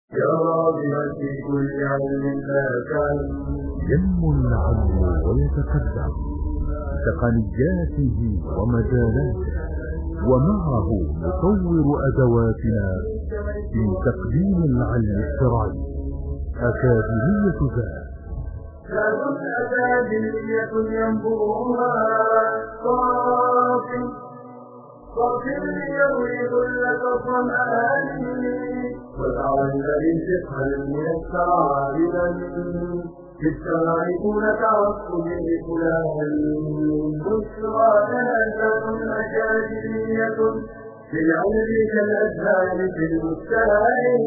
يا راغبا في كل علم لا تعلم ينمو العلم ويتقدم بتقنياته ومجالاته، ومعه نطور أدواتنا في تقديم العلم الشرعي. أكاديمية ذات أكاديمية ينبوها صافي ليروي كل الظمآن وجعل الفقه الميسر عابدا بالسماع دون تعصب لفلان. بشرى جنازات أكاديمية للعلم كالأزهار في البستان.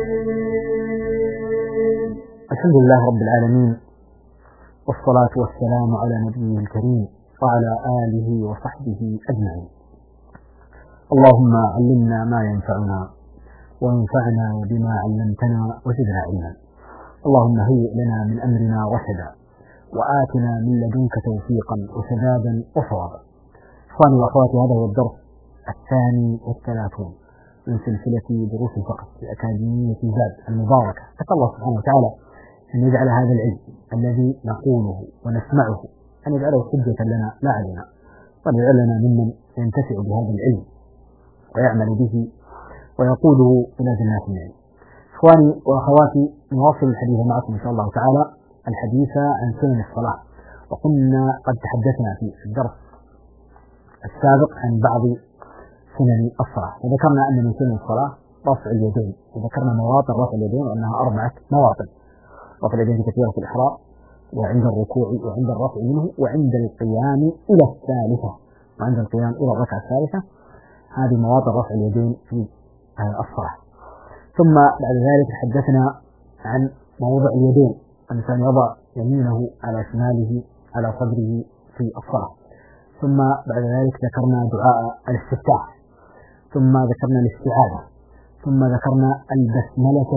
الحمد لله رب العالمين، والصلاة والسلام على نبيه الكريم وعلى آله وصحبه أجمعين. اللهم علمنا ما ينفعنا وانفعنا بما علمتنا وزدنا علما. اللهم هيئ لنا من أمرنا رشدا وآتنا من لدنك توفيقا وسدادا وصوابا. إخواني وأخواتي، هذا هو الدرس 32 من سلسلة دروس الفقه في أكاديمية زاد المباركة. أسأل الله سبحانه وتعالى أن يجعل هذا العلم الذي نقوله ونسمعه أن يجعله حجة لنا لا علينا، وأن يجعلنا ممن ينتفع بهذا العلم ويعمل به ويقوده إلى جنات النعيم. إخواني وأخواتي، نواصل الحديث معكم إن شاء الله تعالى الحديث عن سنن الصلاة. وكنا قد تحدثنا في الدرس السابق عن بعض سنن الصلاة، وذكرنا أن من سنن الصلاة رفع اليدين، وذكرنا مواطن رفع اليدين وأنها 4 مواطن: رفع اليدين في تكبيرة الإحرام، وعند الركوع، وعند الرفع منه، وعند القيام إلى الثالثة، وعند القيام إلى الركعة الثالثة. هذه مواطن رفع اليدين في الصلاة. ثم بعد ذلك تحدثنا عن موضع اليدين، الإنسان يضع يمينه على شماله على صدره في الصلاة. ثم بعد ذلك ذكرنا دعاء الاستفتاح، ثم ذكرنا الاستعاذة، ثم ذكرنا البسملة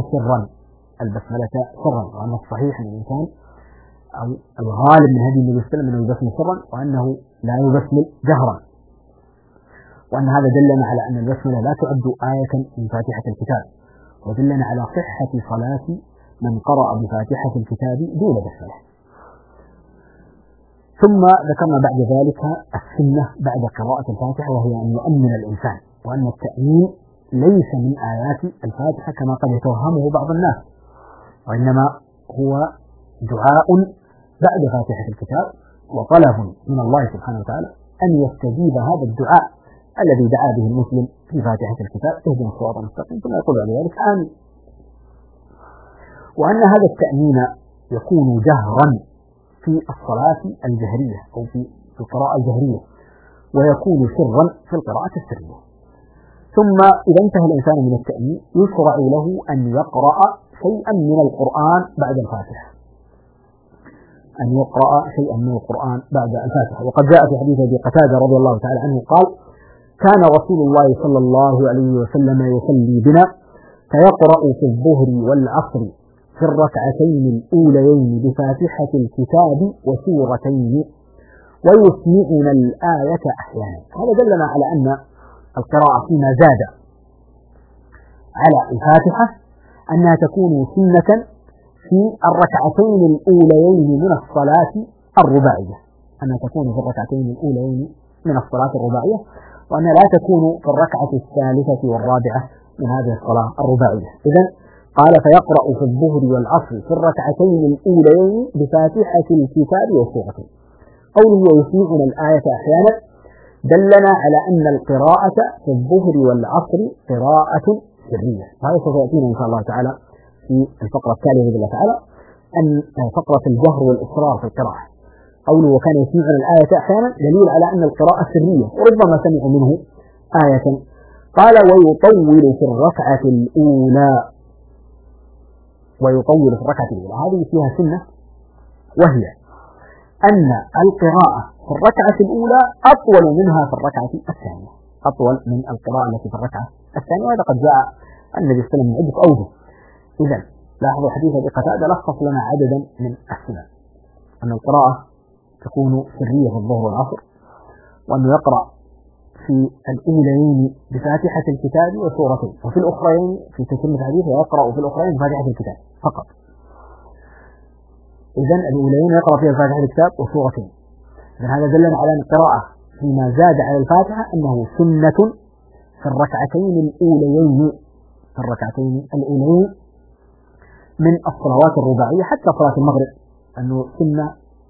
سرا، وأن الصحيح أن الإنسان أو الغالب من هذه النبي صلى الله عليه وسلم أنه يبسمل سرا، وأنه لا يبسمل جهرا، وأن هذا دلنا على أن البسملة لا تعد آية من فاتحة الكتاب، ودلنا على صحة صلاة من قرأ بفاتحة الكتاب دون بسملة. ثم ذكرنا بعد ذلك السنة بعد قراءة الفاتحة، وهي أن يؤمن الإنسان، وأن التأمين ليس من آيات الفاتحة كما قد يتوهمه بعض الناس، وإنما هو دعاء بعد فاتحة الكتاب وطلب من الله سبحانه وتعالى أن يستجيب هذا الدعاء الذي دعا به المسلم في فاتحة الكتاب: اهدنا الصراط المستقيم، ثم يقول بعد ذلك آمين. وأن هذا التأمين يكون جهرا في الصلاة الجهرية أو في القراءة الجهرية، ويكون سرا في القراءة السرية. ثم إذا انتهى الإنسان من التأمين يشرع له أن يقرأ شيئا من القرآن بعد الفاتحة، بعد الفاتحة. وقد جاء في حديث أبي قتادة رضي الله تعالى عنه قال: كان رسول الله صلى الله عليه وسلم يصلي بنا فيقرأ في الظهر والعصر في الركعتين الأوليين بفاتحة الكتاب وسورتين ويسمعنا الآية أحيانا. هذا دلنا على أن القراءة فيما زاد على الفاتحة أنها تكون سنة في الركعتين الأوليين من الصلاة الرباعية، وأنها لا تكون في الركعة الثالثة والرابعة من هذه الصلاة الرباعية. إذن قال: فيقرأ في الظهر والعصر في الركعتين الأوليين بفاتحة الكتاب والسورتين. قوله ويسمعنا الآية أحيانا دلنا على أن القراءة في الظهر والعصر قراءة سرية. هذا سوف يأتينا إن شاء الله تعالى في الفقرة التالية بإذن الله تعالى، أن فقرة الجهر والإصرار في القراءة. قوله وكان يسمعنا الآية أحيانا دليل على أن القراءة سرية، وربما سمعوا منه آية. قال: ويطول في الركعة الأولى. هذه فيها سنة، وهي أن القراءة في الركعة الأولى أطول منها في الركعة الثانية، أطول من القراءة التي في الركعة الثانية. وهذا قد جاء النبي صلى الله عليه وسلم من عدة أوجه. إذن لاحظوا حديث أبي قتادة لخص لنا عددا من السنن: أن القراءة تكون سرية في الظهر والعصر، وأنه يقرأ في الأولين بفاتحة الكتاب وسورتين، وفي الأخرين في تتمة الحديث يقرأ في الأخرين بفاتحة الكتاب فقط. إذن الأولين يقرأ فيها فاتحة الكتاب وسورتين. إذن هذا دلنا على أن القراءة فيما زاد على الفاتحة أنه سنة في الركعتين الأولين من الصلوات الرباعية، حتى صلاة المغرب أنه سنة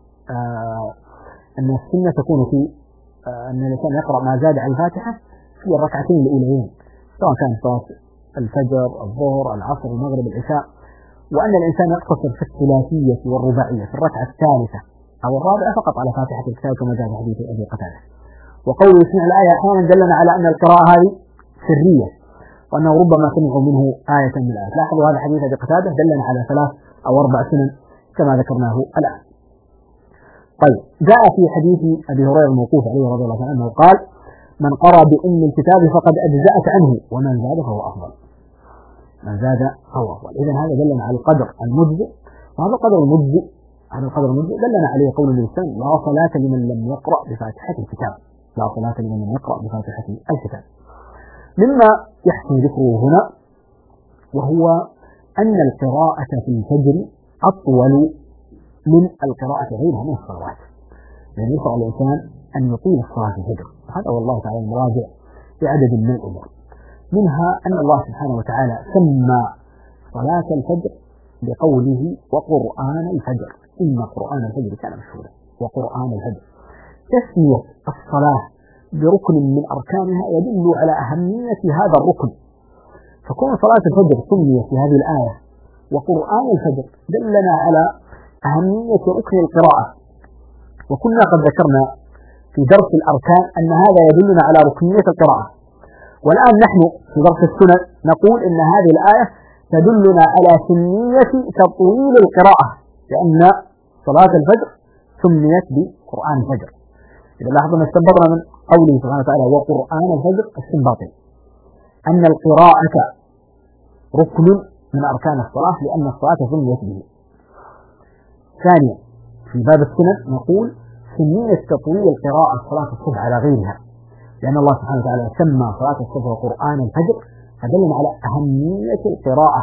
أن السنة تكون في أن الإنسان يقرأ ما زاد على الفاتحة في الركعتين الأولين، سواء كان صلاة الفجر، الظهر، العصر، المغرب، العشاء، وأن الإنسان يقتصر في الثلاثية والرباعية في الركعة الثالثة أو الرابعة فقط على فاتحة الكتاب كما جاء في حديث أبي قتادة. وقوله يسمع الآية أحيانا دلنا على أن القراءة هذه سرية، وأنه ربما سمعوا منه آية من الآيات. لاحظوا هذا حديث أبي قتادة دلنا على 3 أو 4 سنن كما ذكرناه الآن. طيب، جاء في حديث أبي هريرة الموقوف عليه رضي الله عنه قال: من قرأ بأم الكتاب فقد أجزأت عنه ومن زاد فهو أفضل. من زاد فهو أفضل. إذن هذا دلنا على القدر المجزئ، وهذا القدر المجزئ دلنا عليه قول الإنسان: لا صلاة لمن لم يقرأ بفاتحة الكتاب. لا صلاة لمن لم يقرأ بفاتحة الكتاب. مما يحسن ذكره هنا وهو أن القراءة في الفجر أطول من القراءة غيرها من الصلوات، يعني يشرع الإنسان أن يطيل الصلاة في الفجر. هذا والله تعالى المراجع بعدد من الأمور، منها أن الله سبحانه وتعالى سمى صلاة الفجر بقوله: وقرآن الفجر إن قرآن الفجر كان مشهودا. وقرآن الفجر، تسمية الصلاة بركن من أركانها يدل على أهمية هذا الركن، فكون صلاة الفجر سميت في هذه الآية وقرآن الفجر دلنا على أهمية ركن القراءة. وكنا قد ذكرنا في درس الأركان أن هذا يدلنا على ركنية القراءة، والآن نحن في درس السنن نقول إن هذه الآية تدلنا على سنية تطويل القراءة، لأن صلاة الفجر سميت بقرآن الفجر. إذا لاحظنا استنبطنا من قوله سبحانه وتعالى: وقرآن الفجر استنباطا أن القراءة ركن من أركان الصلاة لأن الصلاة سميت به. ثانيا، في باب السنن نقول سنية تطويل القراءة صلاة الصبح على غيرها، لأن الله سبحانه وتعالى سمى صلاة الصبح وقرآن الفجر، فدلنا على أهمية القراءة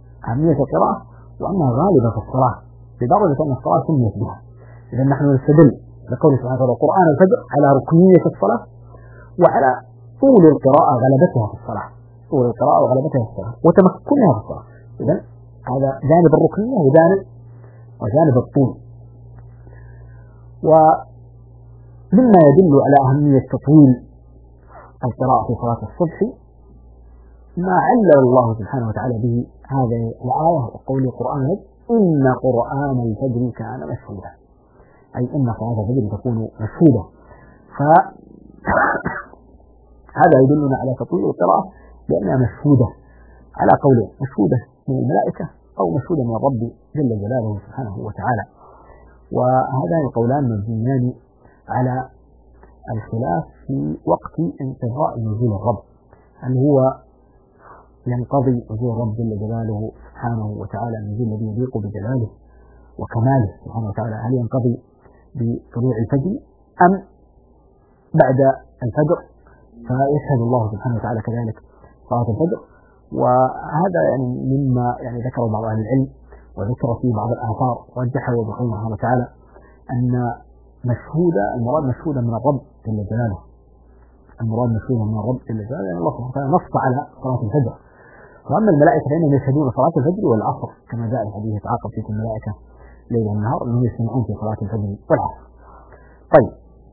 وأنها غالبة في الصلاة لدرجة أن الصلاة سميت بها. إذا نحن نستدل لقول سبحانه وتعالى قرآن الفجر على ركنية الصلاة وعلى طول القراءة غلبتها في الصلاة، وتمكنها في الصلاة. إذا هذا جانب الركنية وجانب الطول. ومما يدل على أهمية تطويل القراءة في صلاة الصبح ما علل الله سبحانه وتعالى به هذه الآية وقول القرآن: إن قرآن الفجر كان مشهودا، أي إن صلاة الفجر تكون مشهودة. فهذا يدلنا على تطويل القراءة لأنها مشهودة على قولين: مشهودة من الملائكة أو مشهودة من الرب جل جلاله سبحانه وتعالى. وهذان القولان مبنيان على الخلاف في وقت انقضاء نزول الرب، هل هو ينقضي نزول الرب جل جلاله سبحانه وتعالى النزول الذي يليق بجلاله وكماله سبحانه وتعالى، هل ينقضي بطلوع الفجر أم بعد الفجر فيشهد الله سبحانه وتعالى كذلك صلاة الفجر؟ وهذا مما ذكر بعض أهل العلم وذكر في بعض الآثار رجحه سبحانه وتعالى أن المراد مشهودة من الرب جل جلاله، لأن الله سبحانه وتعالى نص على صلاة الفجر. وأما الملائكة فإنهم يشهدون صلاة الفجر والعصر كما جاء الحديث: يتعاقب فيكم الملائكة ليل والنهار، أنهم يسمعون في صلاة الفجر والعصر. طيب،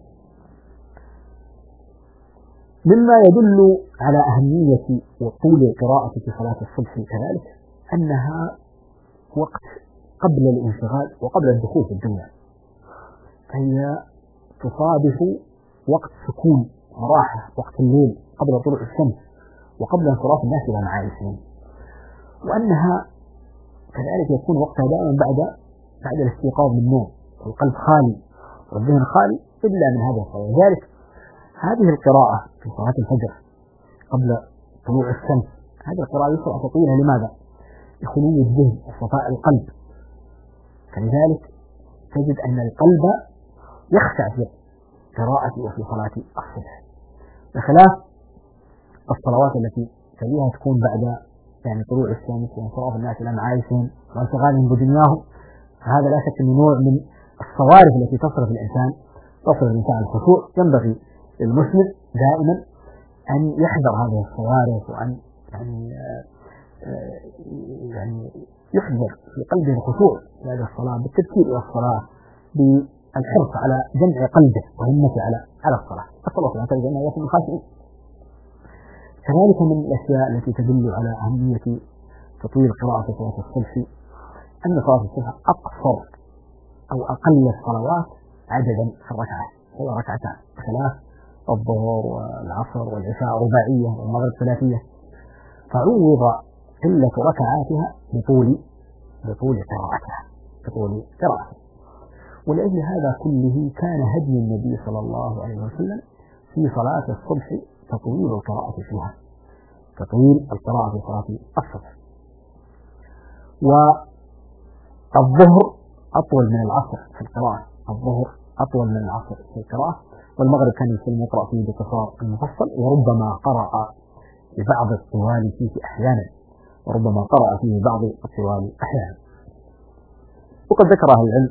مما يدل على أهمية وطول القراءة في صلاة الصبح كذلك أنها وقت قبل الانشغال وقبل الدخول في الدنيا، فهي تصادف وقت سكون وراحة، وقت الليل قبل طلوع الشمس وقبل انصراف الناس إلى معايشهم، وأنها كذلك يكون وقتها دائما بعد الاستيقاظ من النوم والقلب خالي والذهن خالي إلا من هذا الصلاة. لذلك هذه القراءة في صلاة الفجر قبل طلوع الشمس، هذه القراءة يشرع تطويلها. لماذا؟ لخلو الذهن وصفاء القلب. فلذلك تجد أن القلب يخشع في قراءة وفي صلاة الصبح. بخلاف الصلوات التي تليها تكون بعد يعني طلوع الشمس وانصراف الناس إلى معايشهم وانشغالهم بدنياهم. هذا لا شك أنه نوع من الصوارف التي تصرف الإنسان عن الخشوع. ينبغي للمسلم دائما أن يحذر هذه الصوارف، وأن يعني يحذر في قلبه الخشوع في هذه الصلاة بالتفكير إلى الصلاة، بالحرص على جمع قلبه وهمته على الصلاة. الصلاة لا تجد أنها يكون خاشعين. كذلك من الأشياء التي تدل على أهمية تطويل قراءة صلاة الصبح أن صلاة الصبح أقصر أو أقل الصلوات عددا في الركعات، هو ركعتان، بخلاف الظهر والعصر والعشاء رباعية والمغرب ثلاثية، فعوض قلة ركعاتها بطول قراءتها. ولأجل هذا كله كان هدي النبي صلى الله عليه وسلم في صلاة الصبح تطويل القراءة في صلاة الصبح. والظهر أطول من العصر في القراءة، والمغرب كان يسلم يقرأ فيه بقصار المفصل، وربما قرأ ببعض الطوال فيه أحيانا، وقد ذكر أهل العلم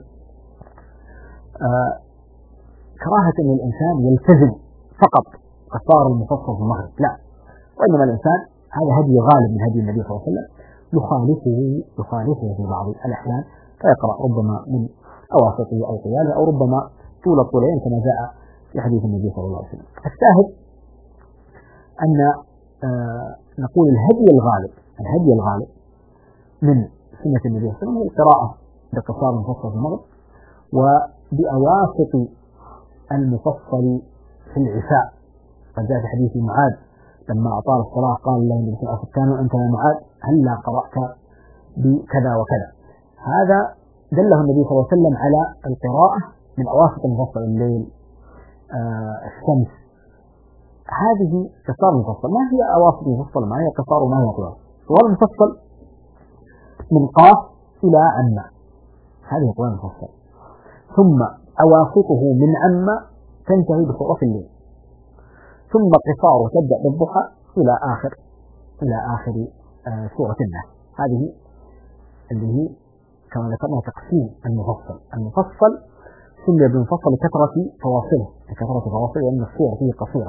كراهة أن الإنسان يلتزم فقط قصار المفصل في المغرب، لا، وإنما الإنسان هذا هدي غالب من هدي النبي صلى الله عليه وسلم يخالفه في بعض الأحيان، فيقرأ ربما من أواسطه أو طواله، أو ربما طول الطولين كما جاء في حديث النبي صلى الله عليه وسلم. الشاهد أن نقول الهدي الغالب من سنة النبي صلى الله عليه وسلم هي القراءة بقصار المفصل في المغرب وبأواسط المفصل في العشاء. فجاء في حديث معاذ لما أطال الصلاة قال له النبي صلى الله عليه وسلم: أنت يا معاذ هلا قرأت بكذا وكذا. هذا دله النبي صلى الله عليه وسلم على القراءة من أواسط المفصل، الليل، الشمس. هذه قصار المفصل. ما هي أواسط المفصل؟ ما هي قصار وما هي طوال؟ طوال المفصل من قاف إلى عما، هذه طوال المفصل. ثم أواسطه من عما تنتهي بسورة الليل، ثم قصاره تبدأ بالضحى إلى آخر سورة الناس. هذه اللي هي كما ذكرنا تقسيم المفصل سمي بالمفصل لكثرة فواصله، لأن السور فيه قصيرة.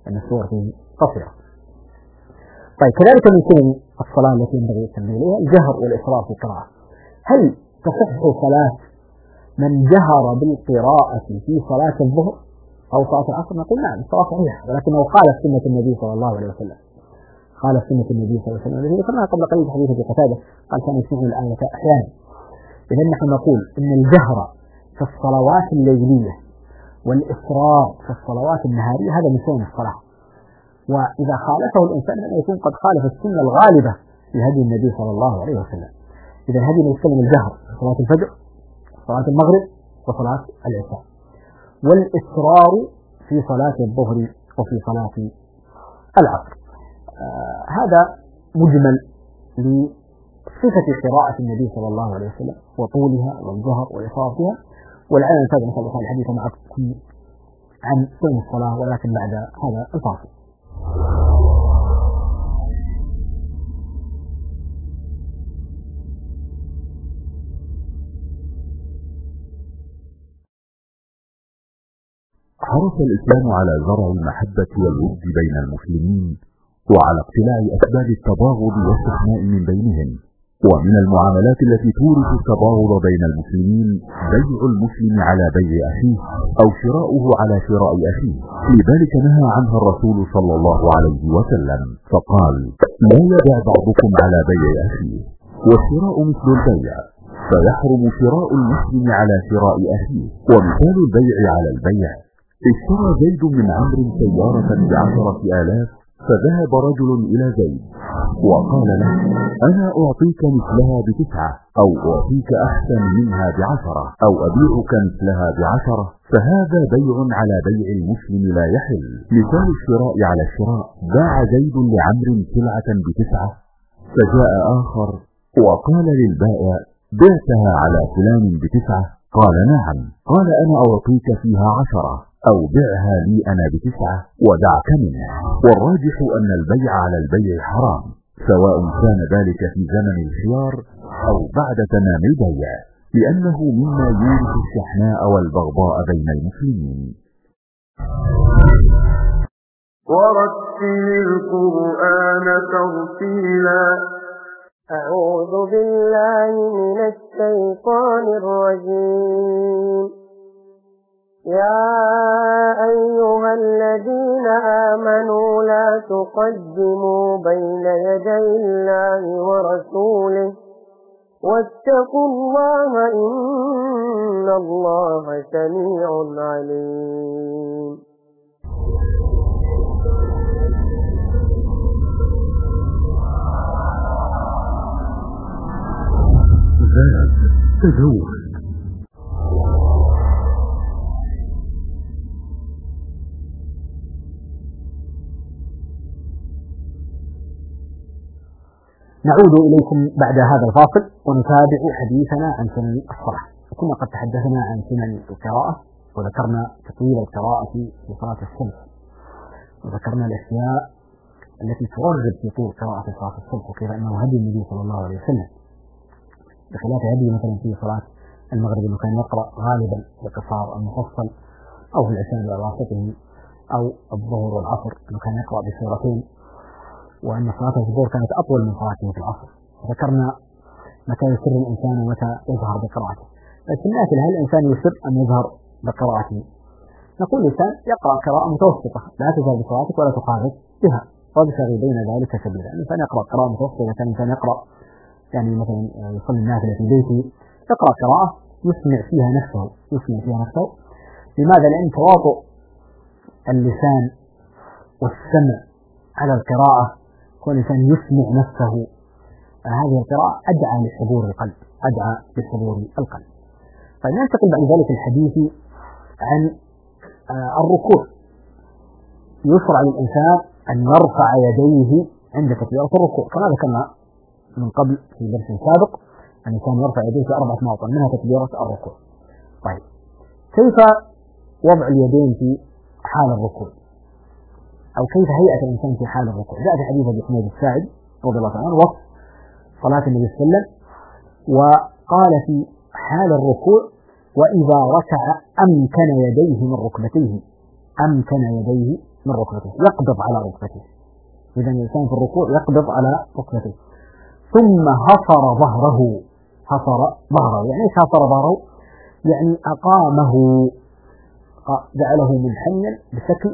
طيب، كذلك من سنن الصلاة التي ينبغي التنبيه إليها الجهر والإصرار في القراءة. هل تصح صلاة من جهر بالقراءة في صلاة الظهر أو صلاة العصر؟ نقول نعم، الصلاة صحيحة، ولكنه خالف سنة النبي صلى الله عليه وسلم. الذي ذكرناها قبل قليل حديث أبي قتادة قال كان يسمع الآية أحيانا. إذا نحن نقول إن الجهر في الصلوات الليلية والإصرار في الصلوات النهارية هذا من سنن الصلاة، وإذا خالفه الإنسان أن يكون قد خالف السنة الغالبة في هدي النبي صلى الله عليه وسلم. إذا هدي نتكلم الجهر في صلاة الفجر، صلاة المغرب، وصلاة العشاء، والإصرار في صلاة الظهر وفي صلاة العصر. هذا مجمل لصفة قراءة النبي صلى الله عليه وسلم وطولها والجهر والإصرار فيها. ولعلنا نتابع إن شاء الله الحديث معكم عن سنن الصلاة، ولكن بعد هذا الفاصل. حرص الإسلام على زرع المحبة والود بين المسلمين، وعلى اقتلاع أسباب التباغض والشحناء من بينهم. ومن المعاملات التي تورث التباغض بين المسلمين بيع المسلم على بيع أخيه أو شراؤه على شراء أخيه، لذلك نهى عنها الرسول صلى الله عليه وسلم فقال: لا يبيع بعضكم على بيع أخيه، والشراء مثل البيع، فيحرم شراء المسلم على شراء أخيه. ومثال البيع على البيع: اشترى زيد من عمرو سيارة ب10,000، فذهب رجل إلى زيد وقال له: أنا أعطيك مثلها ب9، أو أعطيك أحسن منها ب10، أو أبيعك مثلها ب10، فهذا بيع على بيع المسلم لا يحل. مثال الشراء على الشراء: باع زيد لعمرو سلعة ب9، فجاء آخر وقال للبائع: بعتها على فلان ب9؟ قال: نعم. قال: أنا أعطيك فيها 10، أو بعها لي أنا ب9 ودعك منه. والراجح أن البيع على البيع حرام، سواء كان ذلك في زمن الخيار أو بعد تمام البيع، لأنه مما يورث الشحناء والبغضاء بين المسلمين. ورتل القرآن ترتيلا. أعوذ بالله من الشيطان الرجيم. يا أيها الذين آمنوا لا تقدموا بين يدي الله ورسوله واتقوا الله إن الله سميع عليم. تزوج. نعود إليكم بعد هذا الفاصل ونتابع حديثنا عن سنن الصلاة. وكنا قد تحدثنا عن سنن القراءة وذكرنا تطويل القراءة في صلاة الصبح، وذكرنا الأشياء التي ترغب في طول قراءة صلاة الصبح، وكيف أنه هدي النبي صلى الله عليه وسلم بخلاف هدي مثلا في صلاة المغرب أنه كان يقرأ غالبا بقصار المفصل، أو في العشاء بأواسطه، أو الظهر والعصر أنه كان يقرأ بسورتين، وأن صلاة الظهر كانت أطول من صلاته في العصر. ذكرنا متى يسر الإنسان ومتى يظهر بقراءته. لكن النافلة هل الإنسان يسر أم يظهر بقراءته؟ نقول الإنسان يقرأ قراءة متوسطة، لا تظهر بصلاتك ولا تخافت بها، وابتغي بين ذلك سبيلا. الإنسان يقرأ قراءة متوسطة، إذا كان الإنسان يقرأ يعني مثلا يصلي النافلة في بيته يقرأ قراءة يسمع فيها نفسه. لماذا؟ لأن تواطؤ اللسان والسمع على القراءة، كون الإنسان يسمع نفسه هذه القراءة أدعى لحضور القلب. فننتقل بعد ذلك الحديث عن الركوع. يشرع للإنسان أن يرفع يديه عند تكبيرة الركوع، كما ذكرنا من قبل في درس سابق أن الإنسان يرفع يديه في 4 مواطن منها تكبيرة الركوع. طيب، كيف وضع اليدين في حال الركوع، أو كيف هيئة الإنسان في حال الركوع؟ جاء في حديث أبي حميد الساعدي رضي الله عنه وصف صلاة النبي صلى الله عليه وسلم، وقال في حال الركوع: وإذا ركع أمكن يديه من ركبتيه، يقبض على ركبته. إذا الإنسان في الركوع يقبض على ركبته، ثم حصر ظهره. يعني ايش حصر ظهره؟ يعني أقامه، جعله منحنيا بشكل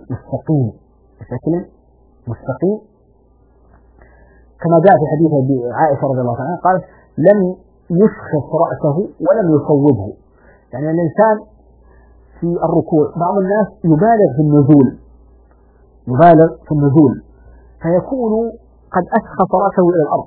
مستقيم، كما جاء في حديث عائشة رضي الله عنها قالت: لم يشخص رأسه ولم يصوبه. يعني الإنسان في الركوع بعض الناس يبالغ في النزول فيكون قد أشخص رأسه إلى الأرض،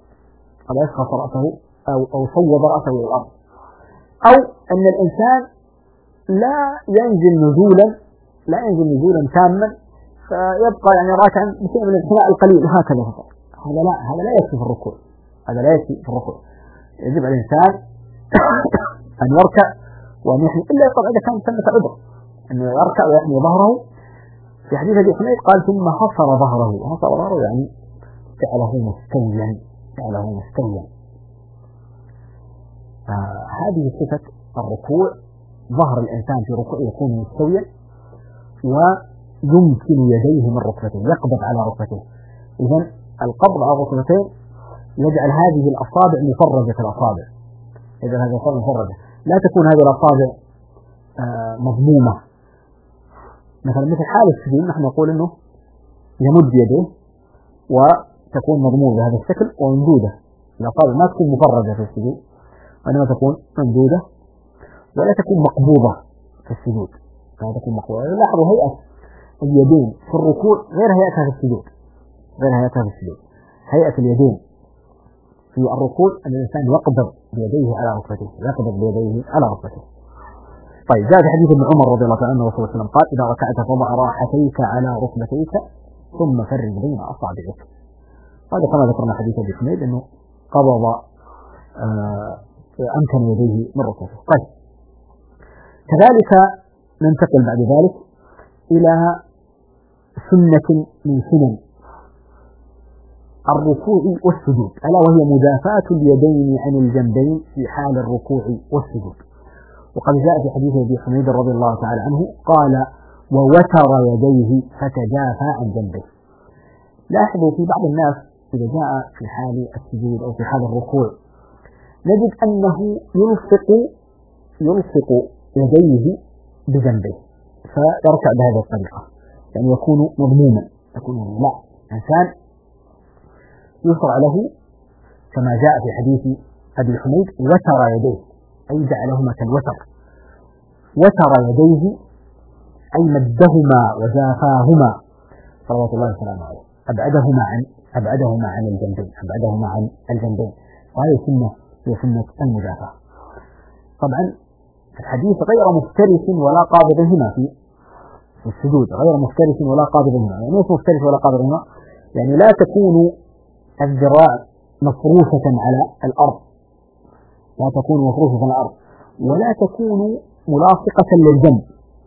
أو صوب رأسه إلى الأرض، أو أن الإنسان لا ينزل نزولا تاما فيبقى يعني راكعا بشيء من الانحناء القليل هكذا فقط. هذا لا يكفي في الركوع. يجب على الإنسان أن يركع وأن يحني، إلا طبعا إذا كان ثمة عذر أنه يركع ويحني ظهره. في حديث أبي حميد قال: ثم حصر ظهره يعني جعله مستويا. هذه صفة الركوع، ظهر الإنسان في ركوع يكون مستويا، ويمكن يديه من ركبتيه، يقبض على ركبتيه. إذن القبض على ركبتين يجعل هذه الأصابع مفرجة الأصابع، لا تكون هذه الأصابع مضمومة. مثل حال السجود نحن نقول إنه يمد يديه وتكون مضمومة بهذا الشكل وممدودة، الأصابع ما تكون مفرجة في السجود، وإنما تكون ممدودة ولا تكون مقبوضة في السجود. لاحظوا هيئة اليدين في الركوع غير هيئتها في السجود. هيئة اليدين في الركوع أن الإنسان يقبض بيديه على ركبته. طيب، جاء في حديث ابن عمر رضي الله عنه رسول الله قال: إذا ركعت فضع راحتيك على ركبتيك ثم فرج بين أصابعك. هذا كما ذكرنا حديث ابي حميد أنه قبض أمكن يديه من ركبته. طيب، كذلك ننتقل بعد ذلك إلى سنة من سنن الركوع والسجود، ألا وهي مدافعة اليدين عن الجنبين في حال الركوع والسجود. وقد جاء في حديث أبي حميد رضي الله تعالى عنه قال: ووتر يديه فتجافى عن جنبه. لاحظوا في بعض الناس إذا جاء في حال السجود أو في حال الركوع نجد أنه يلصق يديه بجنبه فيركع بهذه الطريقة، يعني يكون مضموما، لا، إنسان يشرع له كما جاء في حديث أبي حميد: وتر يديه، أي جعلهما كالوتر. وتر يديه أي مدهما وجافاهما صلوات الله وسلامه عليه، أبعدهما عن الجنبين، وهذه سنة المجافاة. طبعا في الحديث غير مفترس ولا قابضهما في السجود، غير مفترس ولا قابضهما. يعني ايش مفترس ولا قابضهما؟ يعني لا تكون الذراع مفروشة على الأرض، ولا تكون ملاصقة للجنب.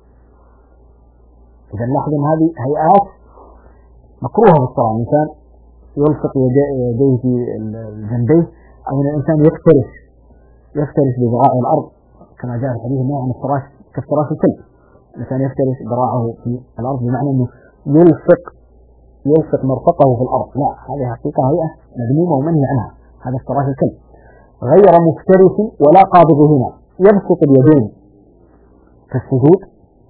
إذا نلاحظ أن هذه هيئات مكروهة في الصلاة. الإنسان يلصق يديه في الجنبين، أو أن الإنسان يفترش بذراعه الأرض كما جاء في الحديث النهي عن الفراش كافتراش الكلب. الإنسان يفترش ذراعه في الأرض بمعنى أنه يلصق مرفقه في الأرض، لا، هذه حقيقة هيئة مذمومة ومنهي عنها، هذا افتراش الكلب. غير مفترس ولا قابضهما، يبسط اليدين في السجود،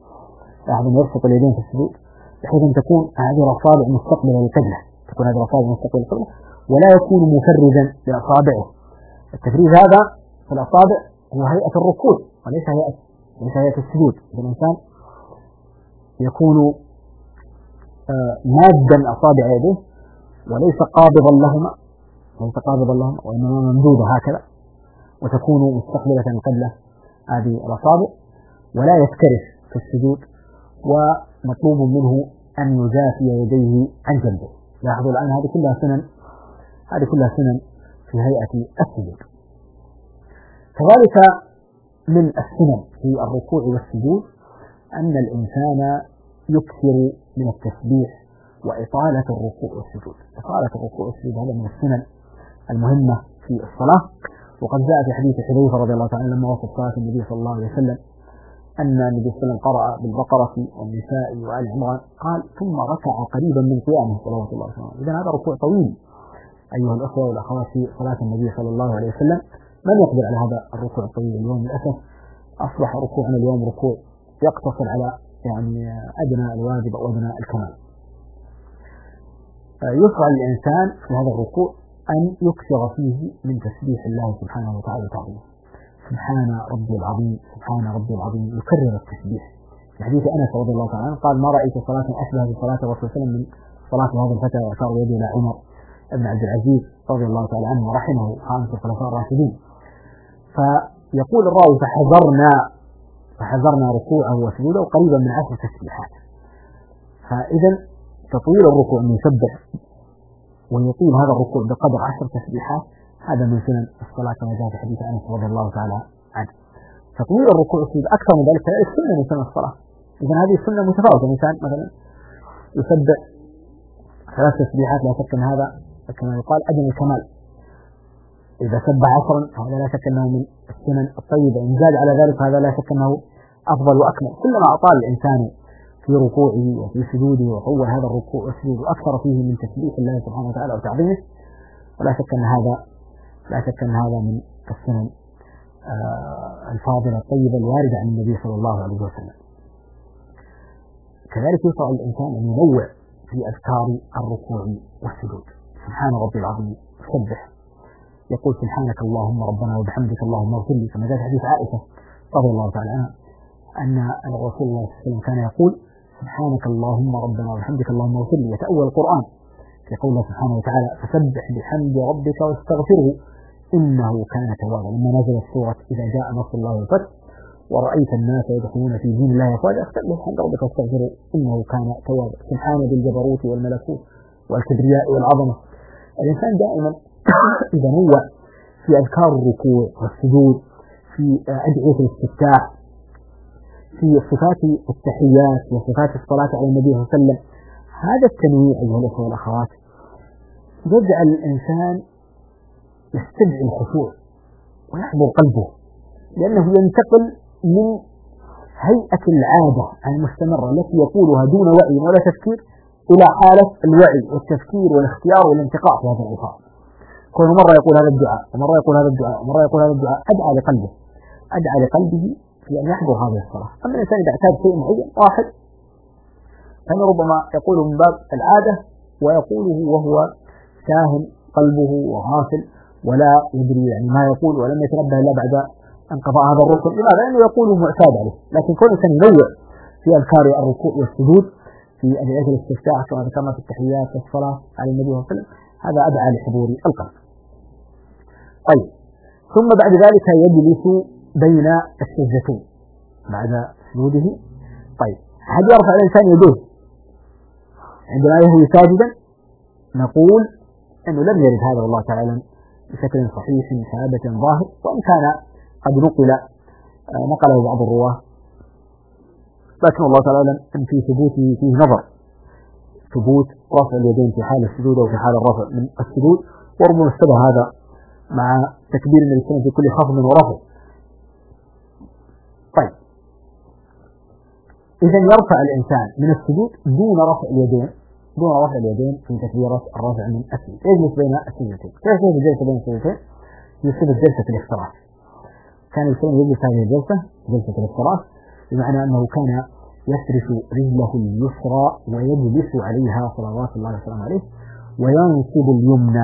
بحيث أن تكون هذه الأصابع مستقبلة للقبلة، ولا يكون مفردا لأصابعه. التفريز هذا في الأصابع هو هيئة الركوع وليس هيئة السجود. الإنسان يكون مادا أصابع يديه وليس قابضا لهما، وإنما ممدودة هكذا، وتكون مستقبلة القبلة هذه الأصابع، ولا يفترس في السجود، ومطلوب منه أن يجافي يديه عن جنبه. لاحظوا الآن هذه كلها سنن في هيئة السجود. كذلك من السنن في الركوع والسجود أن الإنسان يكثر من التسبيح وإطالة الركوع والسجود. هذا من السنن المهمة في الصلاة. وقد جاء في حديث حذيفة رضي الله تعالى لما وصف صلاة النبي صلى الله عليه وسلم أن النبي صلى الله عليه وسلم قرأ بالبقرة والنساء وآل عمران، قال: ثم ركع قريبا من قيامه صلوات الله وسلامه. إذن هذا ركوع طويل أيها الأخوة والأخوات في صلاة النبي صلى الله عليه وسلم. من يقدر على هذا الركوع الطويل اليوم؟ للأسف أصبح ركوعنا اليوم ركوع يقتصر على أدنى الواجب أو أدنى الكمال. يشرع للإنسان في هذا الركوع أن يكثر فيه من تسبيح الله سبحانه وتعالى وتعظيمه. سبحان ربي العظيم، يكرر التسبيح. في حديث أنس رضي الله تعالى عنه قال: ما رأيت صلاة أشبه بصلاة الرسول صلى الله عليه وسلم من صلاة هذا الفتى، وأشار يده إلى عمر بن عبد العزيز رضي الله تعالى عنه ورحمه، خامس الخلفاء الراشدين. فيقول الراوي: فحذرنا ركوعه وسجوده قريبا من 10 تسبيحات. فإذا تطويل الركوع أن يسبح ويطيل هذا الركوع بقدر 10 تسبيحات، هذا من سنن الصلاة كما جاء في حديث أنس رضي الله تعالى عنه. تطويل الركوع والسجود أكثر من ذلك كذلك سنة من سنن الصلاة. إذن هذه السنة متفاوتة. الإنسان مثلا يسبح 3 تسبيحات، لا شك أن هذا كما يقال أدنى الكمال. إذا سبح 10 هذا لا شك أنه من السنن الطيبة. إن زاد على ذلك هذا لا شك أنه أفضل وأكمل. كلما أطال الإنسان في ركوعه وفي سجوده وطول هذا الركوع والسجود وأكثر فيه من تسبيح الله سبحانه وتعالى وتعظيمه، ولا شك أن هذا من السنن الفاضلة الطيبة الواردة عن النبي صلى الله عليه وسلم. كذلك يشرع الإنسان أن ينوع في أذكار الركوع والسجود. سبحان ربي العظيم، يسبح، يقول: سبحانك اللهم ربنا وبحمدك اللهم اغفر لي، كما جاء في حديث عائشة رضي الله تعالى عنها أن الرسول الله صلى الله عليه وسلم كان يقول: سبحانك اللهم ربنا وبحمدك اللهم اغفر لي. يتأول القرآن في قوله سبحانه وتعالى: فسبح بحمد ربك واستغفره إنه كان توابا. لما نزلت سورة إذا جاء نصر الله والفتح ورأيت الناس يدخلون في دين الله أفواجا فسبح بحمد ربك واستغفره إنه كان توابا. سبحان ذي الجبروت والملكوت والكبرياء والعظمة. الإنسان دائما إذا نوع في أذكار الركوع والسجود، في أدعية الاستفتاح، في صفات التحيات وصفات الصلاة على النبي صلى الله عليه وسلم. هذا التنويع أيها الأخوة والأخوات يجعل الإنسان يستدعي الخشوع ويحضر قلبه، لأنه ينتقل من هيئة العادة المستمرة التي يقولها دون وعي ولا تفكير إلى حالة الوعي والتفكير والاختيار والانتقاء في هذا الألفاظ. كل مرة يقول هذا الدعاء ومرة يقول هذا الدعاء ومرة يقول هذا الدعاء أدعى لقلبه في أن يحضر هذه الصلاة. أما الإنسان إذا اعتاد شيء معين واحد فإنه ربما يقول من باب العادة ويقوله وهو ساهن قلبه وغافل ولا يدري يعني ما يقول ولم يتنبه إلا بعد انقضاء هذا الركن. لماذا؟ لأنه يقول معتاد عليه. لكن كل إنسان ينوع في أذكار الركوع والسجود في أدعية الاستفتاح كما ذكرنا في التحيات والصلاة على النبي صلى الله عليه وسلم، هذا أدعى لحضور القلب. طيب، ثم بعد ذلك يجلس بين السجدتين بعد سجوده. طيب، هل يرفع الإنسان يديه عندما يهوي ساجدا؟ نقول أنه لم يرد هذا والله تعالى بشكل صحيح ثابت ظاهر، وإن كان قد نقله بعض الرواه، لكن الله تعالى أن في ثبوته فيه نظر، ثبوت رفع اليدين في حال السجود أو في حال الرفع من السجود، وربما اشتبه هذا مع تكبير النبي صلى الله عليه وسلم في كل خفض ورفع. طيب، إذا يرفع الإنسان من السجود دون رفع اليدين في تكبيرة الرفع من السجود، يجلس بين السجدتين. كيف الجلسة بين السجدتين؟ يصير جلسة الافتراش. كان الإنسان يجلس هذه الجلسة جلسة الافتراش، بمعنى أنه كان يفرش رجله اليسرى ويجلس عليها صلوات الله وسلامه عليه، وينصب اليمنى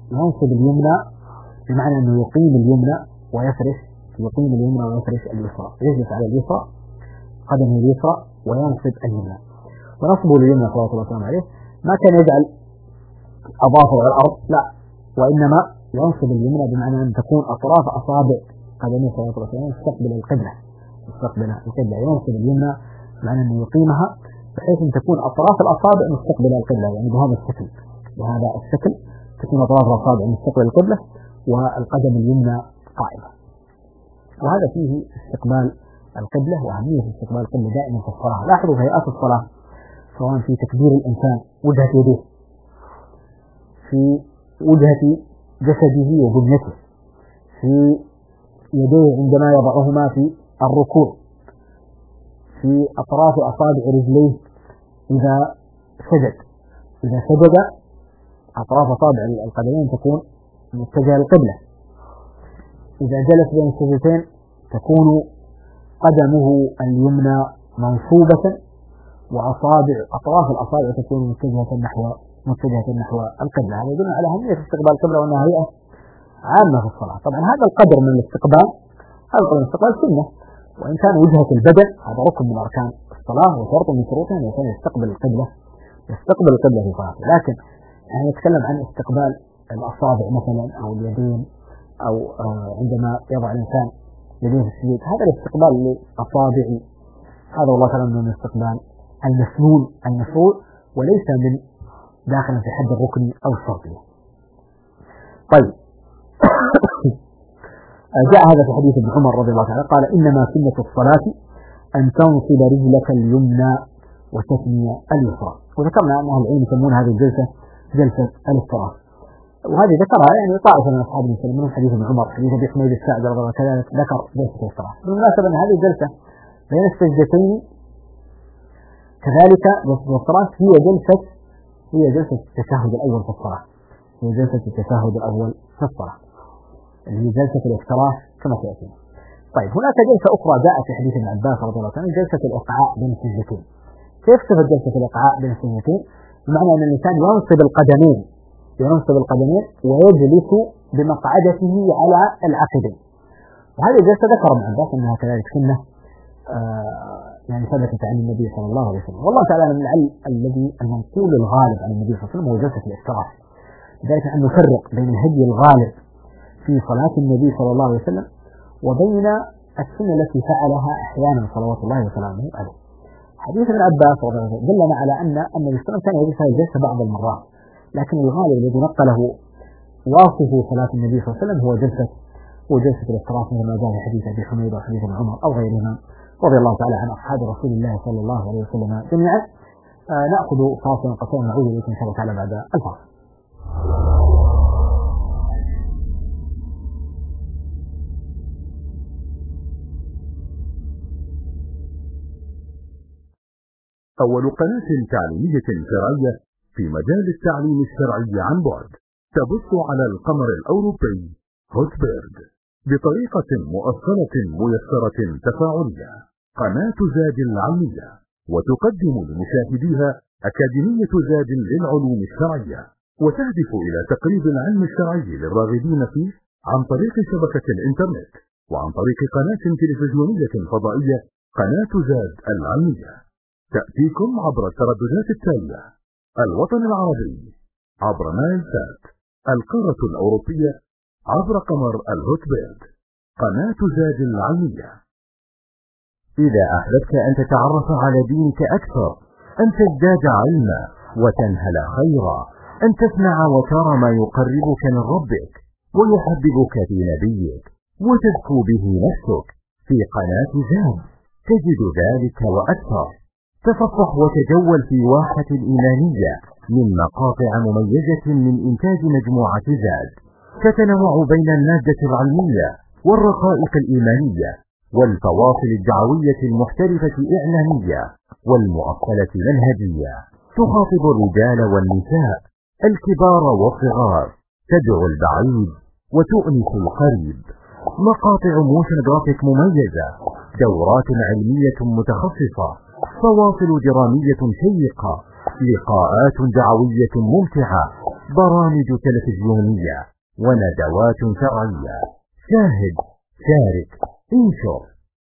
بمعنى أنه يقيم اليمنى ويفرش اليسرى، يجلس على اليسرى قدمه اليسرى وينصب اليمنى. ونصبه اليمنى صلوات الله وسلامه عليه ما كان يجعل أظافره على الأرض، لا، وإنما ينصب اليمنى بمعنى أن تكون أطراف أصابع قدمه صلوات الله وسلامه يستقبل القبلة. ينصب اليمنى بمعنى أنه يقيمها بحيث أن تكون أطراف الأصابع مستقبل القبلة، يعني بهذا الشكل تكون أطراف الأصابع مستقبل القبلة والقدم اليمنى قائمة. وهذا فيه استقبال القبلة وأهمية استقبال القبلة دائما في الصلاة. لاحظوا في هيئات الصلاة سواء في تكبير الإنسان وجهة يديه، في وجهة جسده وبنيته، في يديه عندما يضعهما في الركوع، في أطراف أصابع رجليه إذا سجد أطراف أصابع القدمين تكون متجهة للقبلة، إذا جلس بين السجدتين تكون قدمه اليمنى منصوبة وأطراف الأصابع تكون متجهة نحو القبلة. هذا يدل على أهمية استقبال القبلة وأنها هيئة عامة في الصلاة. طبعا هذا القدر من الاستقبال سنة، وإن كان وجهة البدن هذا ركن من أركان الصلاة وشرط من شروطها أن الإنسان يستقبل القبلة في صلاته. لكن يعني نتكلم عن استقبال الأصابع مثلا أو اليدين أو عندما يضع الإنسان يديه في السجود، هذا الاستقبال لأصابع هذا والله تعالى من الاستقبال المشروع وليس من داخل في حد الركن أو الشرطية. طيب، جاء هذا في حديث ابن عمر رضي الله عنه قال: إنما سنة الصلاة أن تنصب رجلك اليمنى وتثني اليسرى. وذكرنا أن أهل العلم يسمون هذه الجلسة جلسة الافتراش، وهذه ذكرها يعني طائفة من أصحاب النبي من حديث ابن عمر، حديث أبي حميد الساعدي رضي الله عنه ذكر جلسة الافتراش. بالمناسبة أن هذه الجلسة بين السجدتين كذلك جلسة الافتراش هي جلسة التشهد الأول في الصلاة، اللي هي جلسة الافتراش كما سيأتي. طيب، هناك جلسة أخرى جاءت في حديث ابن عباس رضي الله عنه، جلسة الإقعاء بين السجدتين. كيف صفة جلسة الإقعاء بين السجدتين؟ بمعنى أن الإنسان ينصب القدمين ويجلس بمقعدته على العقدين. وهذه الجلسة ذكر ابن عباس أنها كذلك سنة يعني ثبتت عن النبي صلى الله عليه وسلم. والله تعالى من العلم المنقول الغالب عن النبي صلى الله عليه وسلم هو جلسة الافتراش. لذلك نحن نفرق بين الهدي الغالب في صلاة النبي صلى الله عليه وسلم وبين السنة التي فعلها أحيانا صلوات الله وسلامه عليه. حديث ابن عباس دلنا على أن النبي صلى الله عليه وسلم كان يجلس هذه الجلسة بعض المرات، لكن الغالب الذي نقله واصف صلاة النبي صلى الله عليه وسلم هو جلسة الافتراش، مثل ما جاء في حديث أبي حميد وحديث ابن عمر أو غيرهما رضي الله تعالى عن أصحاب رسول الله صلى الله عليه وسلم جميعا. نأخذ فاصلا قصيرا ونعود إليكم إن شاء الله تعالى بعد الفاصل. أول قناة تعليمية شرعية في مجال التعليم الشرعي عن بعد تبث على القمر الأوروبي هوتبيرد بطريقة مؤصلة ميسرة تفاعلية، قناة زاد العلمية، وتقدم لمشاهديها أكاديمية زاد للعلوم الشرعية، وتهدف إلى تقريب العلم الشرعي للراغبين فيه عن طريق شبكة الإنترنت وعن طريق قناة تلفزيونية فضائية قناة زاد العلمية. تأتيكم عبر الترددات التالية: الوطن العربي عبر نايل سات، القارة الأوروبية عبر قمر الهوتبيرد، قناة زاد العلمية. إذا أحببت أن تتعرف على دينك أكثر، أن تزداد علما وتنهل خيرا، أن تسمع وترى ما يقربك من ربك ويحببك في نبيك وتزكو به نفسك، في قناة زاد تجد ذلك وأكثر. تصفح وتجول في واحة الإيمانية من مقاطع مميزة من إنتاج مجموعة زاد، تتنوع بين المادة العلمية والرقائق الإيمانية والفواصل الدعوية المحترفة إعلامية والمؤصلة منهجية، تخاطب الرجال والنساء، الكبار والصغار، تدعو البعيد وتؤنس القريب. مقاطع موشن جرافيك مميزة، دورات علمية متخصصة، فواصل درامية شيقة، لقاءات دعوية ممتعة، برامج تلفزيونية وندوات شرعية. شاهد، شارك، انشر.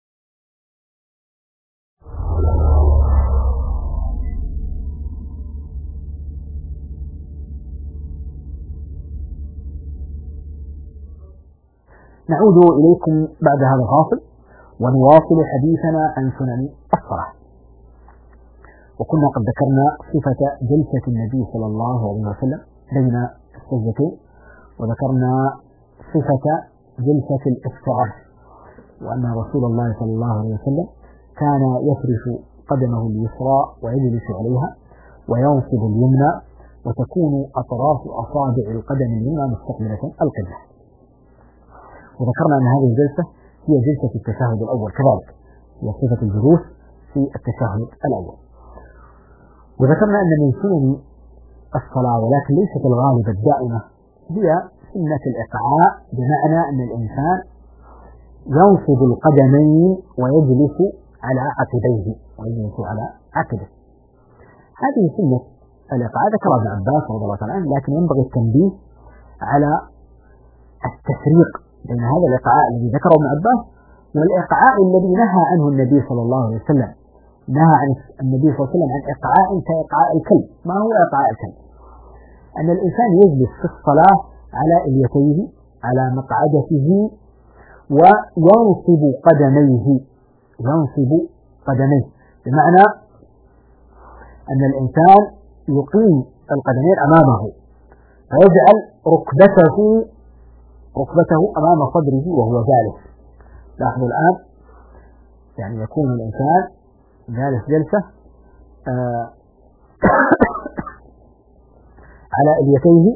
نعود إليكم بعد هذا الفاصل ونواصل حديثنا عن سنن الصلاة. وكنا قد ذكرنا صفة جلسة النبي صلى الله عليه وسلم بين السجدتين، وذكرنا صفة جلسة الافتراش، وأن رسول الله صلى الله عليه وسلم كان يفرش قدمه اليسرى ويجلس عليها وينصب اليمنى، وتكون أطراف أصابع القدم اليمنى مستقبلة القبلة. وذكرنا أن هذه الجلسة هي جلسة التشهد الأول، كذلك هي صفة الجلوس في التشهد الأول. وذكرنا أن من سنن الصلاة ولكن ليست الغالبة الدائمة هي سنة الإقعاء، بمعنى أن الإنسان ينصب القدمين ويجلس على عقبيه هذه سنة الإقعاء ذكرها ابن عباس رضي الله عنه، لكن ينبغي التنبيه على التفريق بين هذا الإقعاء الذي ذكره ابن عباس والإقعاء الذي نهى عنه النبي صلى الله عليه وسلم. نهى عن النبي صلى الله عليه وسلم عن إقعاء كإقعاء الكلب. ما هو إقعاء الكلب؟ أن الإنسان يجلس في الصلاة على إليتيه على مقعدته وينصب قدميه، بمعنى أن الإنسان يقيم القدمين أمامه ويجعل ركبته أمام صدره وهو جالس. لاحظوا الآن، يعني يكون الإنسان جالس جلسة على إليتيه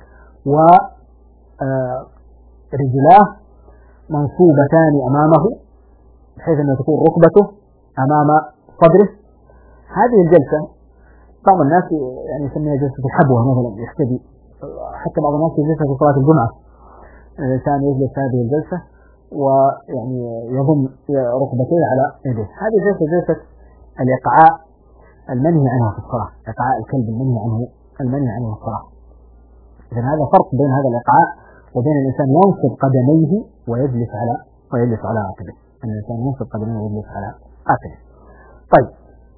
ورجلاه منصوبتان أمامه بحيث أن تكون ركبته أمام صدره. هذه الجلسة بعض الناس يعني يسميها جلسة الحبوة مثلا، يحتدي، حتى بعض الناس يجلسها في صلاة الجمعة، الإنسان يجلس هذه الجلسة ويعني يضم ركبتيه على يديه. هذه جلسة الإقعاء المنهي عنها في الصلاة، إقعاء الكلب المنهي عنه في الصلاة. إذن هذا فرق بين هذا الإقعاء وبين الإنسان ينصب قدميه ويجلس على عقبه. الإنسان ينصب قدميه ويجلس على عقبه. طيب،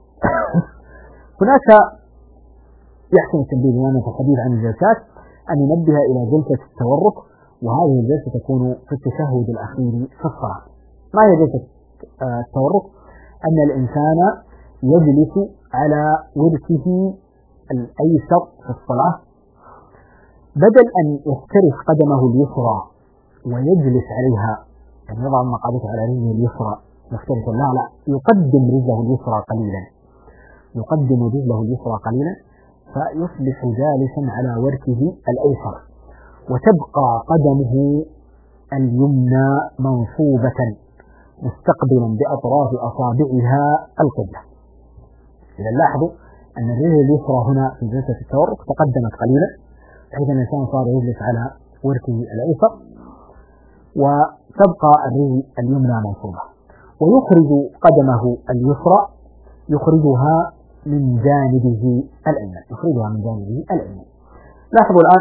هناك يحسن التنبيه لنا في الحديث عن الجلسات أن ننبه إلى جلسة التورك، وهذه الجلسة تكون في التشهد الأخير في الصلاة. ما هي جلسة التورك؟ أن الإنسان يجلس على وركه الأيسر في الصلاة، بدل أن يفترش قدمه اليسرى ويجلس عليها، يعني يضع مقعدته على رجله اليسرى مفترشا، لا يقدم رجله اليسرى قليلا، يقدم رجله اليسرى قليلا فيصبح جالسا على وركه الأيسر، وتبقى قدمه اليمنى منصوبة مستقبلا بأطراف أصابعها القبلة. إذا لاحظوا أن الرجل اليسرى هنا في جلسة التورك تقدمت قليلا بحيث أن الإنسان صار يجلس على وركه الأيسر، وتبقى الرجل اليمنى منصوبة، ويخرج قدمه اليسرى يخرجها من جانبه الأيمن، يخرجها من جانبه الأيمن. لاحظوا الآن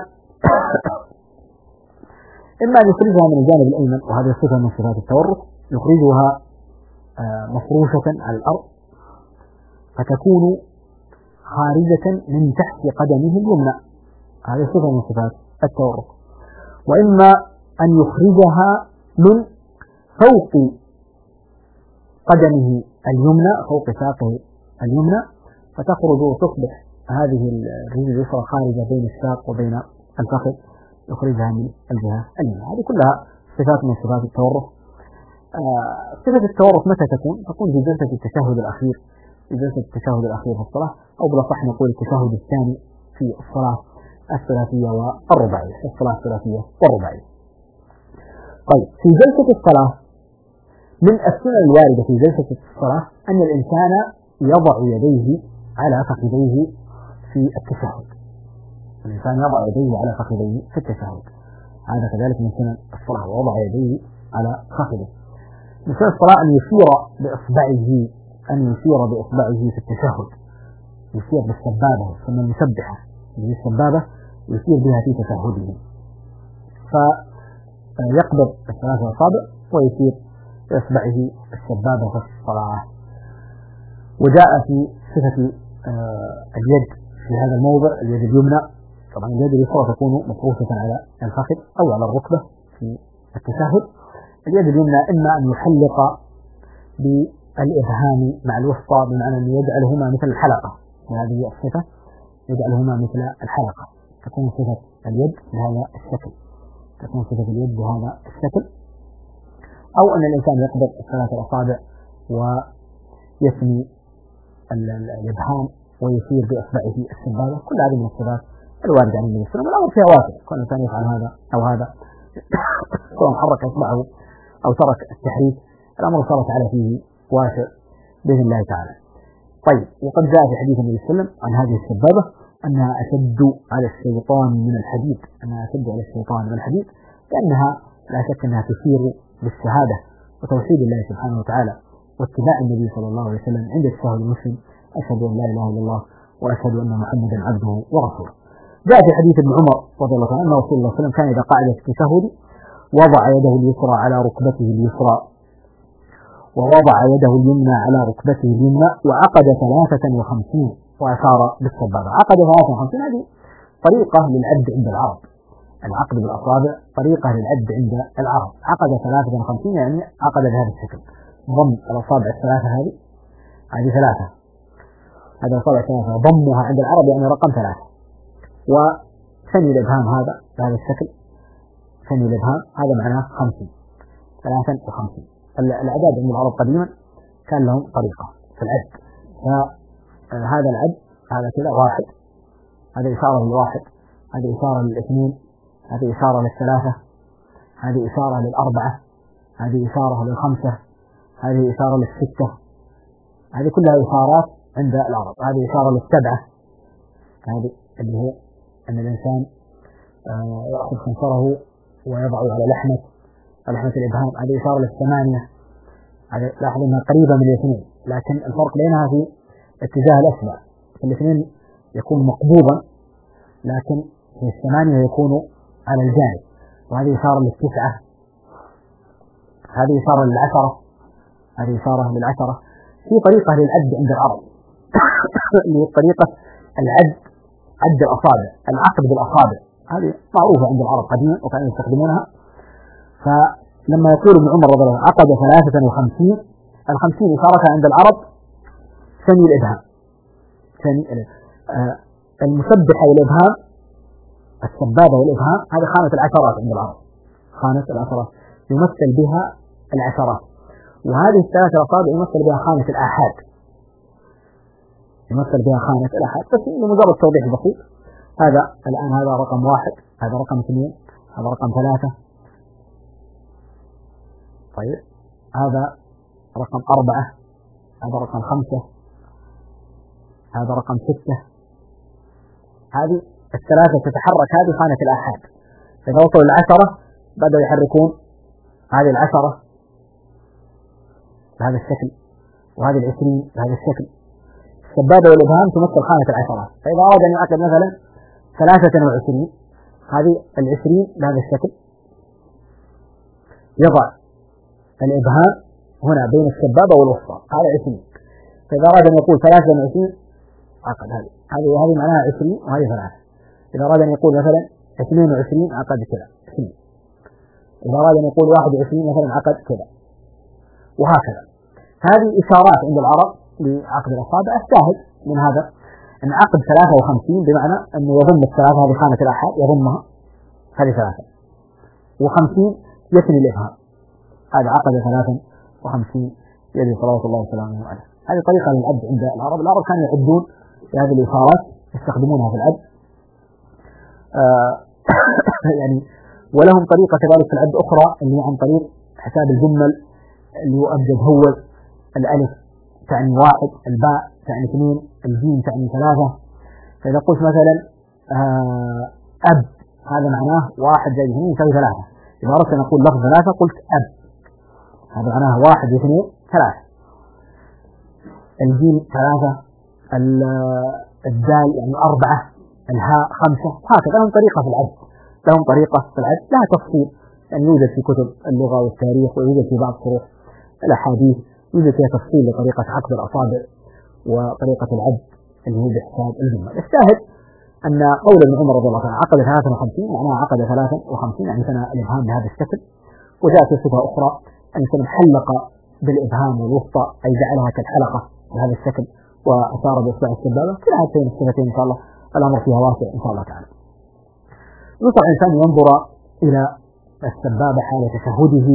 إما أن يخرجها من الجانب الأيمن، وهذه صفة من صفات التورك، يخرجها مفروشة على الأرض فتكون خارجة من تحت قدمه اليمنى، هذه صفة من صفات التورك. وإما أن يخرجها من فوق قدمه اليمنى، فوق ساقه اليمنى، فتخرج وتصبح هذه الرجل اليسرى خارجة بين الساق وبين الفخذ، يخرجها من الجهة اليمنى. هذه كلها صفات من صفات التورك. صفة التورك متى تكون؟ تكون في جلسة التشهد الأخير، في جلسة التشهد الأخير في الصلاة، أو بالأصح نقول التشهد الثاني في الصلاة الثلاثية والرباعية، الصلاة الثلاثية والرباعية. طيب، في جلسة الصلاة من السنن الواردة في جلسة الصلاة أن الإنسان يضع يديه على فخذيه في التشهد، الإنسان يضع يديه على فخذيه في التشهد، هذا كذلك من سنن الصلاة، ووضع يديه على فخذه. من سنن الصلاة أن يشير بإصبعه في التشهد، يشير بالسبابة، ثم المسبحة بالسبابة يشير بها في تشهده، فيقبض الثلاث أصابع ويشير بإصبعه السبابة في الصلاة. وجاء في صفة اليد في هذا الموضع، اليد اليمنى، طبعا اليد اليسرى تكون مفروشة على الفخذ أو على الركبة في التشهد. اليد اليمنى إما أن يحلق بالإبهام مع الوسطى، بمعنى أن يجعلهما مثل الحلقة، وهذه الصفة يجعلهما مثل الحلقة، تكون صفة اليد بهذا الشكل، تكون صفة اليد بهذا الشكل. أو أن الإنسان يقبض الثلاث الأصابع ويثني الإبهام ويشير بإصبعه السبابة، كل هذه من الصفات الواردة عن النبي صلى الله عليه وسلم، والأمر فيها واسع، كل إنسان يفعل هذا أو هذا سواء حرك إصبعه أو ترك التحريك، الأمر صارت على فيه واسع بإذن الله تعالى. طيب، وقد جاء في حديث النبي صلى الله عليه وسلم عن هذه السبابة أنها أشد على الشيطان من الحديد، أنها أشد على الشيطان من الحديد، لأنها لا شك أنها تشير بالشهادة وتوحيد الله سبحانه وتعالى واتباع النبي صلى الله عليه وسلم عند الشهود المسلم: أشهد أن لا إله إلا الله وأشهد أن محمدا عبده ورسوله. جاء في حديث ابن عمر رضي الله عنه أن رسول الله صلى الله عليه وسلم كان إذا قعد في التشهد وضع يده اليسرى على ركبته اليسرى، ووضع يده اليمنى على ركبته اليمنى، وعقد 53 وأشار بالسبابة. عقد 53 هذه طريقة للعد عند العرب، العقد بالأصابع طريقة للعد عند العرب. عقد 53 يعني عقد بهذا الشكل، ضم الأصابع الثلاثة هذه ثلاثة، هذا الأصابع الثلاثة ضمها عند العرب يعني رقم 3، وثني الإبهام هذا بهذا الشكل، ثني الإبهام هذا معناه 50، 53. الأعداد عند العرب قديما كان لهم طريقة في العد، فهذا العد هذا كذا 1، هذه إشارة للواحد، هذه إشارة للاثنين، هذه إشارة للثلاثة، هذه إشارة للأربعة، هذه إشارة للخمسة، هذه إشارة للستة، هذه كلها إشارات عند العرب. هذه إشارة للسبعة، هذه اللي هي أن الإنسان يأخذ خنصره ويضعه على لحمة الإبهام. هذه إشارة للثمانية، هذه لاحظ أنها قريبة من الاثنين، لكن الفرق بينها في اتجاه الأسبع، في الاثنين يكون مقبوضا، لكن في الثمانية يكون على الجانب. وهذه إشارة للتسعة، هذه إشارة للعشرة، هذه إشارة للعشرة. في طريقة للعد عند العرب اللي هي طريقة العد، عد الأصابع، العقد بالأصابع، هذه معروفة عند العرب قديما وكانوا يستخدمونها. فلما يقول ابن عمر رضي الله عنه عقد 53، 50 إشارة عند العرب ثني الإبهام، ثني المسبحة والإبهام، السبابة والإبهام، هذه خانة العشرات عند العرب، خانة العشرات يمثل بها العشرات. وهذه الثلاث الأصابع يمثل بها خانة الآحاد، يمثل بها خانة الآحاد. بس لمجرد توضيح بسيط، هذا الآن هذا رقم 1، هذا رقم 2، هذا رقم 3، طيب هذا رقم 4، هذا رقم 5، هذا رقم 6. هذه الثلاثة تتحرك، هذه خانة الآحاد. إذا وصلوا ال10 بدأوا يحركون هذه ال10 بهذا الشكل، وهذه ال20 بهذا الشكل. السبابة والإبهام تمثل خانة العشرات. فإذا أراد أن يعقد مثلا 23، هذه ال20 بهذا الشكل، يضع الإبهام هنا بين السبابة والوسطى، هذا 20. فإذا أراد أن يقول 23 عقد هذه معناها 20 وهذه 3. إذا أراد أن يقول مثلا 22 عقد كذا 20. إذا أراد أن يقول 21 مثلا عقد كذا، وهكذا. هذه إشارات عند العرب لعقد الأصابع. الشاهد من هذا أن عقد 53 بمعنى أنه يضم الثلاثة، هذه خانة الآحاد يضمها، هذه 3، و50 يثني الإبهام، هذا عقد 53 يدي صلوات الله وسلامه عليه. هذه طريقة للعد عند العرب. العرب كانوا يعدون بهذه الإشارات، يستخدمونها في العد. يعني ولهم طريقة كذلك في العد أخرى، اللي عن طريق حساب الجمل، اللي هو أبجد هوز. الألف تعني 1، الباء تعني 2، الجيم تعني 3. فإذا قلت مثلا أب، هذا معناه 1 زائد 2 يساوي 3. إذا أردت أن أقول لفظ 3 قلت أب، هذا معناه 1 و2 3. الجيم 3، الدال يعني 4، الهاء 5. هكذا لهم طريقة في العد، لهم طريقة في العد لها تفصيل، يعني يوجد في كتب اللغة والتاريخ، ويوجد في بعض شروح الأحاديث، يوجد فيها تفصيل لطريقة عقد الأصابع وطريقة العد اللي هو بحساب الجمل. الشاهد أن قول ابن عمر رضي الله عنه عقد 53 معناها عقد 53، يعني ثنى الإبهام بهذا الشكل. وجاءت صفة أخرى أن حلق بالإبهام والوسطى، أي جعلها كالحلقة بهذا الشكل، وأشار بإصبع السبابة. كل هاتين الصفتين إن شاء الله الأمر فيها واسع إن شاء الله تعالى. ينصح الإنسان ينظر إلى السبابة حال تشهده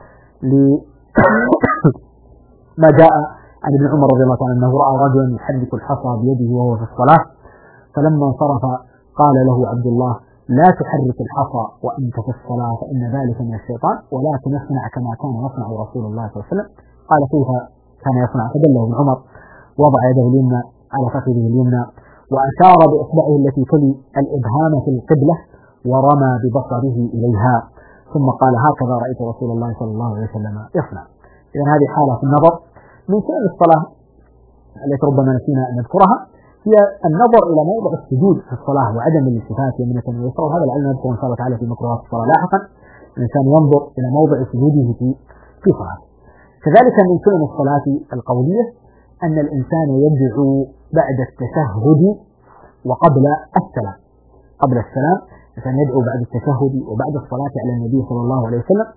ما جاء عن ابن عمر رضي الله عنه أنه رأى رجلا يحرك الحصى بيده وهو في الصلاة، فلما انصرف قال له عبد الله: لا تحرك الحصى وأنت في الصلاة فإن ذلك من الشيطان، ولكن اصنع كما كان يصنع رسول الله صلى الله عليه وسلم. قال: كيف كان يصنع؟ فدله ابن عمر، وضع يده اليمنى على فخذه اليمنى، وأشار بإصبعه التي تلي الإبهام في القبلة، ورمى ببصره إليها، ثم قال: هكذا رأيت رسول الله صلى الله عليه وسلم يصنع. إذن هذه حالة في النظر. من سنن الصلاة التي ربما نسينا أن نذكرها هي النظر إلى موضع السجود في الصلاة وعدم الالتفات يمنة ويسرى، وهذا العلم نذكر إن شاء الله تعالى في مكروهات الصلاة لاحقا. الإنسان ينظر إلى موضع سجوده في صلاته. كذلك من سنن الصلاة القولية أن الإنسان يدعو بعد التشهد وقبل السلام. قبل السلام الإنسان يدعو بعد التشهد وبعد الصلاة على النبي صلى الله عليه وسلم.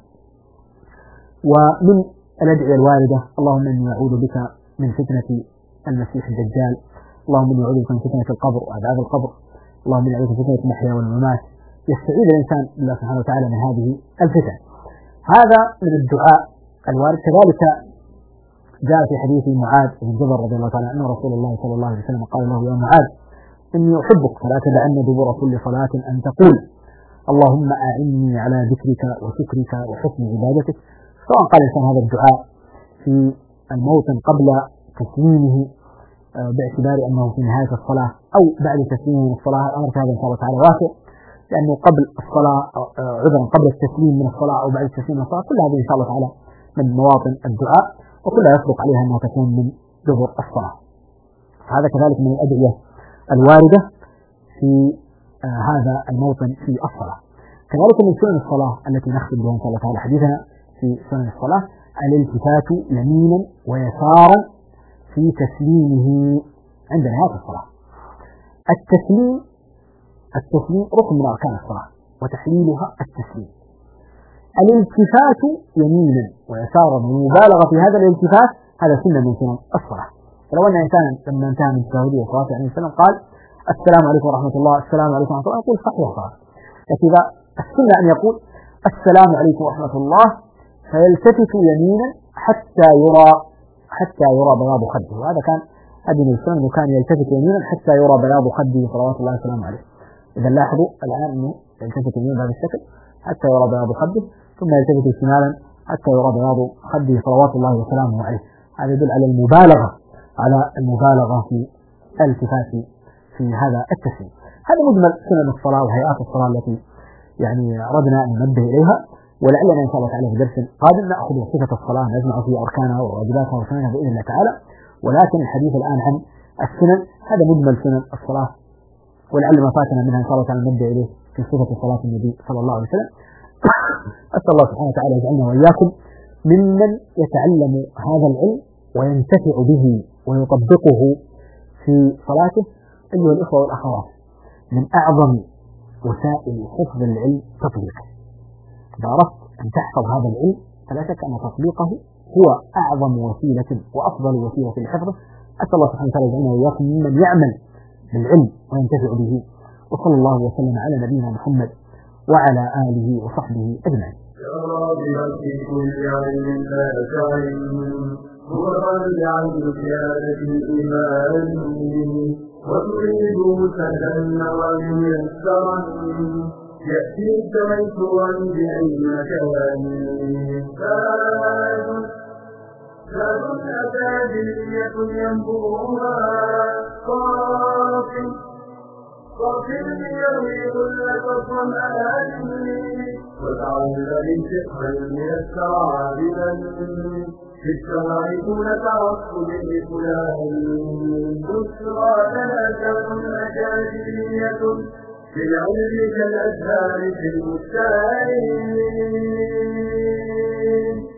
ومن الأدعية الواردة: اللهم إني أعوذ بك من فتنة المسيح الدجال، اللهم إني أعوذ بك من فتنة القبر وعذاب القبر، اللهم إني أعوذ بك من فتنة المحيا والممات. يستعيذ الإنسان بالله سبحانه وتعالى من هذه الفتن. هذا من الدعاء الوارد. كذلك جاء في حديث معاذ بن جبل رضي الله تعالى عنه رسول الله صلى الله عليه وسلم قال له: يا معاذ إني أحبك فلا تدعن دبر كل صلاة أن تقول اللهم أعني على ذكرك وشكرك وحسن عبادتك. سواء قال الإنسان هذا الدعاء في الموطن قبل تسليمه باعتبار أنه في نهاية الصلاة أو بعد تسليمه من الصلاة، الأمر في هذا إن شاء الله تعالى واسع، لأنه قبل الصلاة عذرا قبل التسليم من الصلاة أو بعد التسليم من الصلاة، كل هذه إن شاء الله تعالى من مواطن الدعاء، وكلها يصدق عليها أنها تكون من دبر الصلاة. هذا كذلك من الأدعية الواردة في هذا الموطن في الصلاة. كذلك من سنن الصلاة التي نختم بها إن شاء الله تعالى حديثنا في سنن الصلاة الالتفات يمينا ويسارا في تسليمه عند نهاية الصلاة. التسليم ركن من أركان الصلاة وتحليلها التسليم. الالتفات يمينا ويسارا والمبالغة في هذا الالتفات هذا سنة من سنن الصلاة. فلو أن إنسانا لما انتهى من تشهده صلاة عليه وسلم قال: السلام عليكم ورحمة الله، السلام عليكم ورحمة الله، يقول صحيح صلاة. لكن السنة أن يقول: السلام عليكم ورحمة الله، فيلتفت يمينا حتى يرى بياض خده، وهذا كان هدي من السنن، وكان يلتفت يمينا حتى يرى بياض خده صلوات الله وسلامه عليه. إذا لاحظوا الآن أنه يلتفت يمينا بهذا الشكل حتى يرى بياض خده، ثم يلتفت شمالا حتى يرى بياض خده صلوات الله وسلامه عليه. هذا يدل على المبالغة في الالتفات في هذا التسليم. هذا مجمل سنن الصلاة وهيئات الصلاة التي يعني أردنا أن ننبه إليها، ولعلنا إن شاء الله تعالى في درس قادم نأخذ صفة الصلاة نجمع في أركانها وواجباتها وسننها بإذن الله تعالى. ولكن الحديث الآن عن السنن، هذا مجمل سنن الصلاة، ولعل ما فاتنا منها إن شاء الله تعالى ننبه إليه في صفة صلاة النبي صلى الله عليه وسلم. أسأل الله سبحانه وتعالى يجعلنا وإياكم ممن يتعلم هذا العلم وينتفع به ويطبقه في صلاته. أيها الإخوة والأخوات، من أعظم وسائل حفظ العلم تطبيقه. إذا أردت أن تحفظ هذا العلم فلا شك أن تطبيقه هو أعظم وسيلة وأفضل وسيلة لحفظه. أسأل الله سبحانه وتعالى يجعلنا وإياكم ممن يعمل بالعلم وينتفع به. وصلى الله وسلم على نبينا محمد وعلى آله وصحبه أجمعين. هو الرد عن زيادة الإيمان وتريد سهلا وميسرا يأتيك ميسورا بأي مكان. زاد أكاديمية ينبوها قاتل يروي كل قصر أهالي وتعلم الفقه الميسر عابدا في الشهر دون تعصب لفلان. بشرى لنا كون أكاديمية في العلم كالأزهار في البستان.